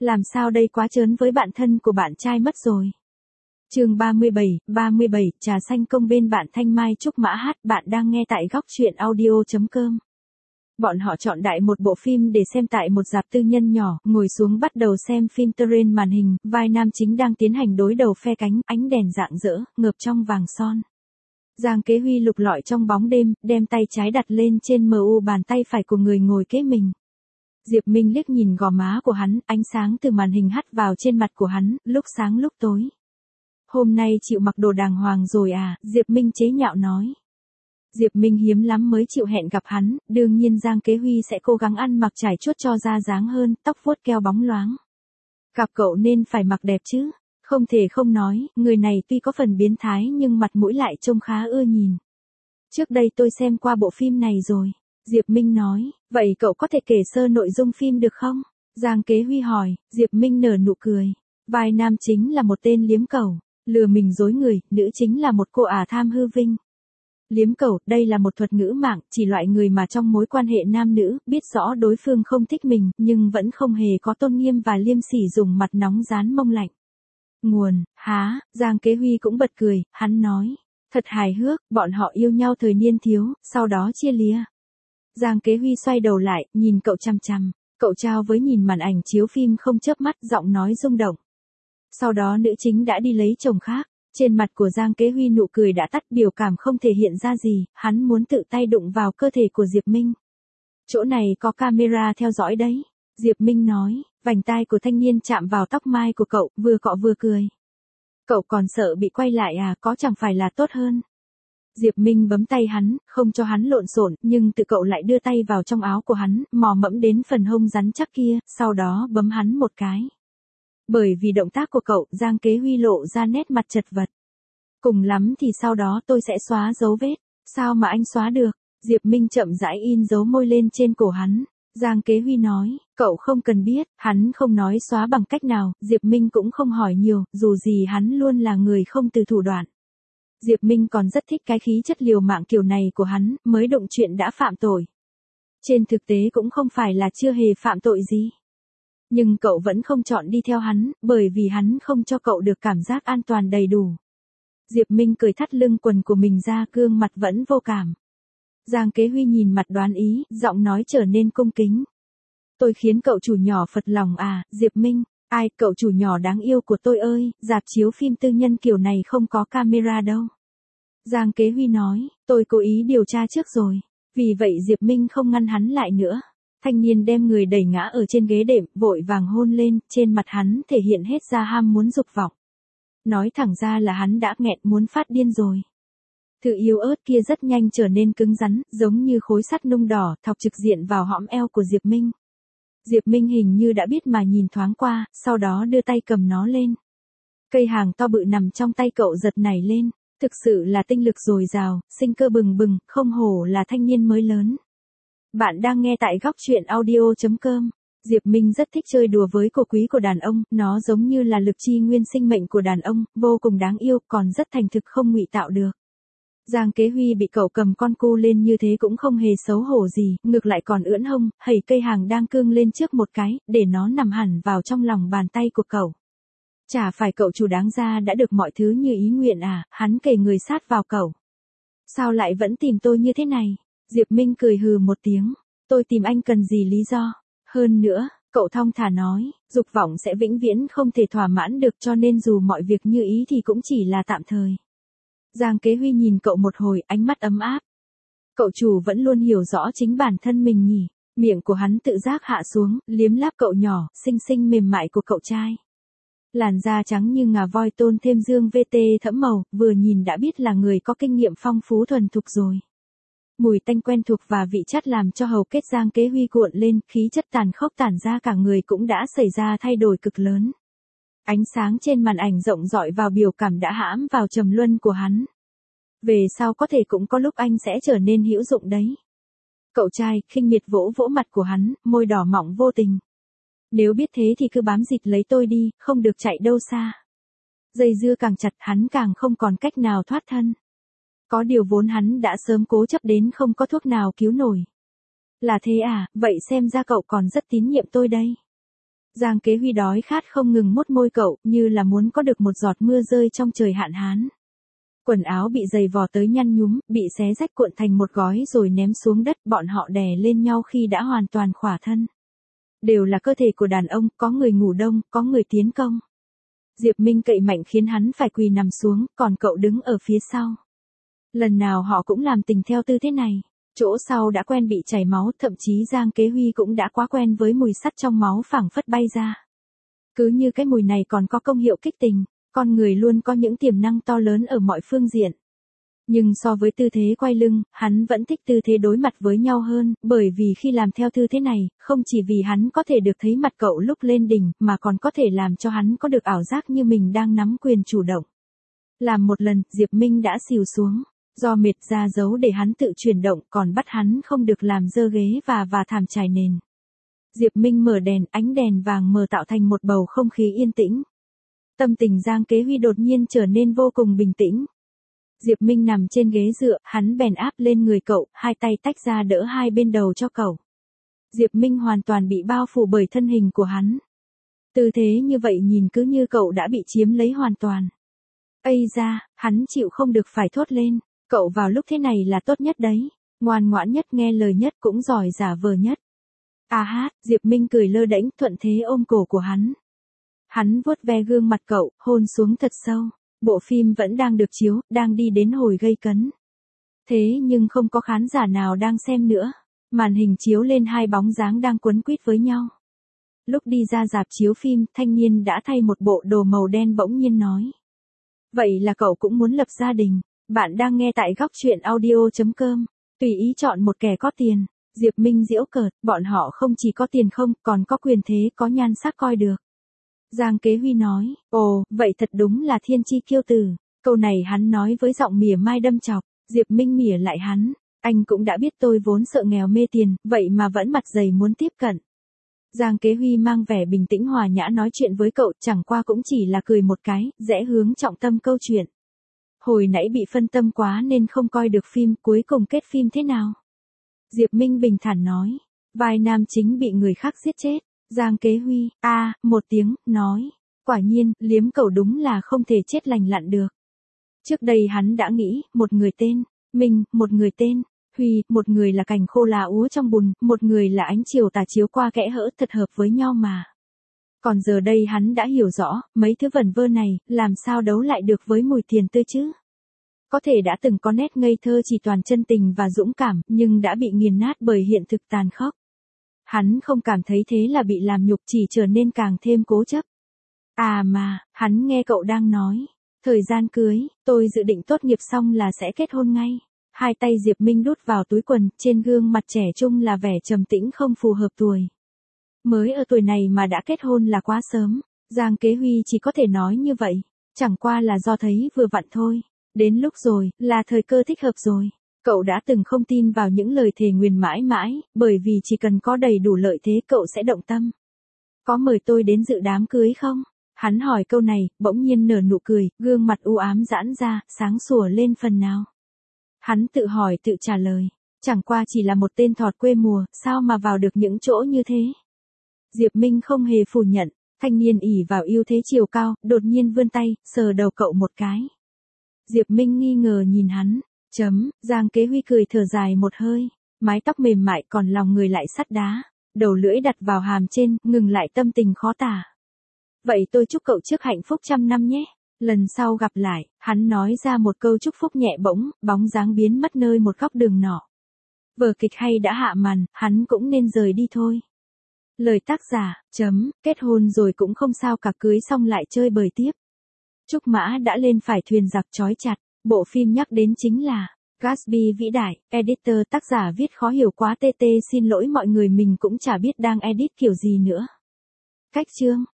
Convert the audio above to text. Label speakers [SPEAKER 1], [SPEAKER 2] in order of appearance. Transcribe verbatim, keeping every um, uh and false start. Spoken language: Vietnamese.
[SPEAKER 1] Làm sao đây, quá trớn với bạn thân của bạn trai mất rồi. Chương ba mươi bảy, ba mươi bảy, trà xanh công bên bạn Thanh Mai Trúc Mã hát, bạn đang nghe tại góc truyện audio.com. Bọn họ chọn đại một bộ phim để xem tại một rạp tư nhân nhỏ, ngồi xuống bắt đầu xem phim trên màn hình, vai nam chính đang tiến hành đối đầu phe cánh, ánh đèn rạng rỡ, ngập trong vàng son. Giang Kế Huy lục lọi trong bóng đêm, đem tay trái đặt lên trên mờ u bàn tay phải của người ngồi kế mình. Diệp Minh liếc nhìn gò má của hắn, ánh sáng từ màn hình hắt vào trên mặt của hắn, lúc sáng lúc tối. Hôm nay chịu mặc đồ đàng hoàng rồi à, Diệp Minh chế nhạo nói. Diệp Minh hiếm lắm mới chịu hẹn gặp hắn, đương nhiên Giang Kế Huy sẽ cố gắng ăn mặc trải chuốt cho ra dáng hơn, tóc vuốt keo bóng loáng. Gặp cậu nên phải mặc đẹp chứ, không thể không nói, người này tuy có phần biến thái nhưng mặt mũi lại trông khá ưa nhìn. Trước đây tôi xem qua bộ phim này rồi. Diệp Minh nói, vậy cậu có thể kể sơ nội dung phim được không? Giang Kế Huy hỏi, Diệp Minh nở nụ cười. Vai nam chính là một tên liếm cẩu, lừa mình dối người, nữ chính là một cô ả tham hư vinh. Liếm cẩu, đây là một thuật ngữ mạng, chỉ loại người mà trong mối quan hệ nam nữ, biết rõ đối phương không thích mình, nhưng vẫn không hề có tôn nghiêm và liêm sỉ dùng mặt nóng dán mông lạnh. Nguồn, há, Giang Kế Huy cũng bật cười, hắn nói, thật hài hước, bọn họ yêu nhau thời niên thiếu, sau đó chia lìa. Giang Kế Huy xoay đầu lại, nhìn cậu chằm chằm, cậu trao với nhìn màn ảnh chiếu phim không chớp mắt, giọng nói rung động. Sau đó nữ chính đã đi lấy chồng khác, trên mặt của Giang Kế Huy nụ cười đã tắt, biểu cảm không thể hiện ra gì, hắn muốn tự tay đụng vào cơ thể của Diệp Minh. Chỗ này có camera theo dõi đấy, Diệp Minh nói, vành tai của thanh niên chạm vào tóc mai của cậu, vừa cọ vừa cười. Cậu còn sợ bị quay lại à, có chẳng phải là tốt hơn. Diệp Minh bấm tay hắn, không cho hắn lộn xộn, nhưng tự cậu lại đưa tay vào trong áo của hắn, mò mẫm đến phần hông rắn chắc kia, sau đó bấm hắn một cái. Bởi vì động tác của cậu, Giang Kế Huy lộ ra nét mặt chật vật. Cùng lắm thì sau đó tôi sẽ xóa dấu vết. Sao mà anh xóa được? Diệp Minh chậm rãi in dấu môi lên trên cổ hắn. Giang Kế Huy nói, cậu không cần biết, hắn không nói xóa bằng cách nào, Diệp Minh cũng không hỏi nhiều, dù gì hắn luôn là người không từ thủ đoạn. Diệp Minh còn rất thích cái khí chất liều mạng kiểu này của hắn, mới đụng chuyện đã phạm tội. Trên thực tế cũng không phải là chưa hề phạm tội gì. Nhưng cậu vẫn không chọn đi theo hắn, bởi vì hắn không cho cậu được cảm giác an toàn đầy đủ. Diệp Minh cười thắt lưng quần của mình ra, gương mặt vẫn vô cảm. Giang Kế Huy nhìn mặt đoán ý, giọng nói trở nên cung kính. Tôi khiến cậu chủ nhỏ phật lòng à, Diệp Minh, ai, cậu chủ nhỏ đáng yêu của tôi ơi, rạp chiếu phim tư nhân kiểu này không có camera đâu. Giang Kế Huy nói, tôi cố ý điều tra trước rồi, vì vậy Diệp Minh không ngăn hắn lại nữa. Thanh niên đem người đẩy ngã ở trên ghế đệm, vội vàng hôn lên, trên mặt hắn thể hiện hết ra ham muốn dục vọng. Nói thẳng ra là hắn đã nghẹn muốn phát điên rồi. Thứ yếu ớt kia rất nhanh trở nên cứng rắn, giống như khối sắt nung đỏ, thọc trực diện vào hõm eo của Diệp Minh. Diệp Minh hình như đã biết mà nhìn thoáng qua, sau đó đưa tay cầm nó lên. Cây hàng to bự nằm trong tay cậu giật nảy lên, thực sự là tinh lực dồi dào, sinh cơ bừng bừng, không hổ là thanh niên mới lớn. Bạn đang nghe tại góc truyện audio.com. Diệp Minh rất thích chơi đùa với cổ quý của đàn ông, nó giống như là lực chi nguyên sinh mệnh của đàn ông, vô cùng đáng yêu, còn rất thành thực không ngụy tạo được. Giang Kế Huy bị cậu cầm con cu lên như thế cũng không hề xấu hổ gì, ngược lại còn ưỡn hông, hẩy cây hàng đang cương lên trước một cái, để nó nằm hẳn vào trong lòng bàn tay của cậu. Chả phải cậu chủ đáng ra đã được mọi thứ như ý nguyện à, hắn kề người sát vào cậu. Sao lại vẫn tìm tôi như thế này? Diệp Minh cười hừ một tiếng, tôi tìm anh cần gì lý do? Hơn nữa, cậu thong thả nói, dục vọng sẽ vĩnh viễn không thể thỏa mãn được, cho nên dù mọi việc như ý thì cũng chỉ là tạm thời. Giang Kế Huy nhìn cậu một hồi, ánh mắt ấm áp. Cậu chủ vẫn luôn hiểu rõ chính bản thân mình nhỉ. Miệng của hắn tự giác hạ xuống, liếm láp cậu nhỏ, xinh xinh mềm mại của cậu trai. Làn da trắng như ngà voi tôn thêm dương vê tê thẫm màu, vừa nhìn đã biết là người có kinh nghiệm phong phú thuần thục rồi. Mùi tanh quen thuộc và vị chát làm cho hầu kết Giang Kế Huy cuộn lên, khí chất tàn khốc tản ra cả người cũng đã xảy ra thay đổi cực lớn. Ánh sáng trên màn ảnh rộng rọi vào biểu cảm đã hãm vào trầm luân của hắn. Về sau có thể cũng có lúc anh sẽ trở nên hữu dụng đấy. Cậu trai khinh miệt vỗ vỗ mặt của hắn, môi đỏ mọng vô tình. Nếu biết thế thì cứ bám dịt lấy tôi đi, không được chạy đâu xa. Dây dưa càng chặt hắn càng không còn cách nào thoát thân. Có điều vốn hắn đã sớm cố chấp đến không có thuốc nào cứu nổi. Là thế à, vậy xem ra cậu còn rất tín nhiệm tôi đây. Giang Kế Huy đói khát không ngừng mút môi cậu, như là muốn có được một giọt mưa rơi trong trời hạn hán. Quần áo bị giày vò tới nhăn nhúm, bị xé rách cuộn thành một gói rồi ném xuống đất, bọn họ đè lên nhau khi đã hoàn toàn khỏa thân. Đều là cơ thể của đàn ông, có người ngủ đông, có người tiến công. Diệp Minh cậy mạnh khiến hắn phải quỳ nằm xuống, còn cậu đứng ở phía sau. Lần nào họ cũng làm tình theo tư thế này. Chỗ sau đã quen bị chảy máu, thậm chí Giang Kế Huy cũng đã quá quen với mùi sắt trong máu phảng phất bay ra. Cứ như cái mùi này còn có công hiệu kích tình, con người luôn có những tiềm năng to lớn ở mọi phương diện. Nhưng so với tư thế quay lưng, hắn vẫn thích tư thế đối mặt với nhau hơn, bởi vì khi làm theo tư thế này, không chỉ vì hắn có thể được thấy mặt cậu lúc lên đỉnh, mà còn có thể làm cho hắn có được ảo giác như mình đang nắm quyền chủ động. Làm một lần, Diệp Minh đã xìu xuống. Do mệt ra dấu để hắn tự chuyển động, còn bắt hắn không được làm dơ ghế và và thảm trải nền. Diệp Minh mở đèn, ánh đèn vàng mờ tạo thành một bầu không khí yên tĩnh. Tâm tình Giang Kế Huy đột nhiên trở nên vô cùng bình tĩnh. Diệp Minh nằm trên ghế dựa, hắn bèn áp lên người cậu, hai tay tách ra đỡ hai bên đầu cho cậu. Diệp Minh hoàn toàn bị bao phủ bởi thân hình của hắn. Tư thế như vậy nhìn cứ như cậu đã bị chiếm lấy hoàn toàn. Ây da, hắn chịu không được phải thốt lên. Cậu vào lúc thế này là tốt nhất đấy, ngoan ngoãn nhất, nghe lời nhất, cũng giỏi giả vờ nhất. À hát, Diệp Minh cười lơ đễnh, thuận thế ôm cổ của hắn. Hắn vuốt ve gương mặt cậu, hôn xuống thật sâu. Bộ phim vẫn đang được chiếu, đang đi đến hồi gây cấn. Thế nhưng không có khán giả nào đang xem nữa. Màn hình chiếu lên hai bóng dáng đang quấn quýt với nhau. Lúc đi ra rạp chiếu phim, thanh niên đã thay một bộ đồ màu đen bỗng nhiên nói. Vậy là cậu cũng muốn lập gia đình. Bạn đang nghe tại góc truyện audio chấm com. Tùy ý chọn một kẻ có tiền. Diệp Minh giễu cợt, bọn họ không chỉ có tiền không, còn có quyền thế, có nhan sắc coi được. Giang Kế Huy nói, ồ, vậy thật đúng là thiên chi kiêu tử. Câu này hắn nói với giọng mỉa mai đâm chọc. Diệp Minh mỉa lại hắn, anh cũng đã biết tôi vốn sợ nghèo mê tiền, vậy mà vẫn mặt dày muốn tiếp cận. Giang Kế Huy mang vẻ bình tĩnh hòa nhã nói chuyện với cậu, chẳng qua cũng chỉ là cười một cái, rẽ hướng trọng tâm câu chuyện. Hồi nãy bị phân tâm quá nên không coi được phim, cuối cùng kết phim thế nào? Diệp Minh bình thản nói, vai nam chính bị người khác giết chết. Giang Kế Huy, a, à, một tiếng, nói, quả nhiên, liếm cậu đúng là không thể chết lành lặn được. Trước đây hắn đã nghĩ, một người tên Minh, một người tên Huy, một người là cành khô lá úa trong bùn, một người là ánh chiều tà chiếu qua kẽ hở, thật hợp với nhau mà. Còn giờ đây hắn đã hiểu rõ, mấy thứ vẩn vơ này, làm sao đấu lại được với mùi tiền tươi chứ? Có thể đã từng có nét ngây thơ chỉ toàn chân tình và dũng cảm, nhưng đã bị nghiền nát bởi hiện thực tàn khốc. Hắn không cảm thấy thế là bị làm nhục, chỉ trở nên càng thêm cố chấp. À mà, hắn nghe cậu đang nói, thời gian cưới, tôi dự định tốt nghiệp xong là sẽ kết hôn ngay. Hai tay Diệp Minh đút vào túi quần, trên gương mặt trẻ trung là vẻ trầm tĩnh không phù hợp tuổi. Mới ở tuổi này mà đã kết hôn là quá sớm, Giang Kế Huy chỉ có thể nói như vậy, chẳng qua là do thấy vừa vặn thôi. Đến lúc rồi, là thời cơ thích hợp rồi. Cậu đã từng không tin vào những lời thề nguyền mãi mãi, bởi vì chỉ cần có đầy đủ lợi thế cậu sẽ động tâm. Có mời tôi đến dự đám cưới không? Hắn hỏi câu này, bỗng nhiên nở nụ cười, gương mặt u ám giãn ra, sáng sủa lên phần nào. Hắn tự hỏi tự trả lời, chẳng qua chỉ là một tên thọt quê mùa, sao mà vào được những chỗ như thế? Diệp Minh không hề phủ nhận, thanh niên ỷ vào ưu thế chiều cao, đột nhiên vươn tay, sờ đầu cậu một cái. Diệp Minh nghi ngờ nhìn hắn, chấm, Giang Kế Huy cười thở dài một hơi, mái tóc mềm mại còn lòng người lại sắt đá, đầu lưỡi đặt vào hàm trên, ngừng lại tâm tình khó tả. Vậy tôi chúc cậu trước hạnh phúc trăm năm nhé, lần sau gặp lại, hắn nói ra một câu chúc phúc nhẹ bỗng, bóng dáng biến mất nơi một góc đường nọ. Vở kịch hay đã hạ màn, hắn cũng nên rời đi thôi. Lời tác giả, chấm, kết hôn rồi cũng không sao cả, cưới xong lại chơi bời tiếp. Trúc Mã đã lên phải thuyền giặc trói chặt, bộ phim nhắc đến chính là Gatsby vĩ đại, editor tác giả viết khó hiểu quá tê tê xin lỗi mọi người, mình cũng chả biết đang edit kiểu gì nữa. Cách chương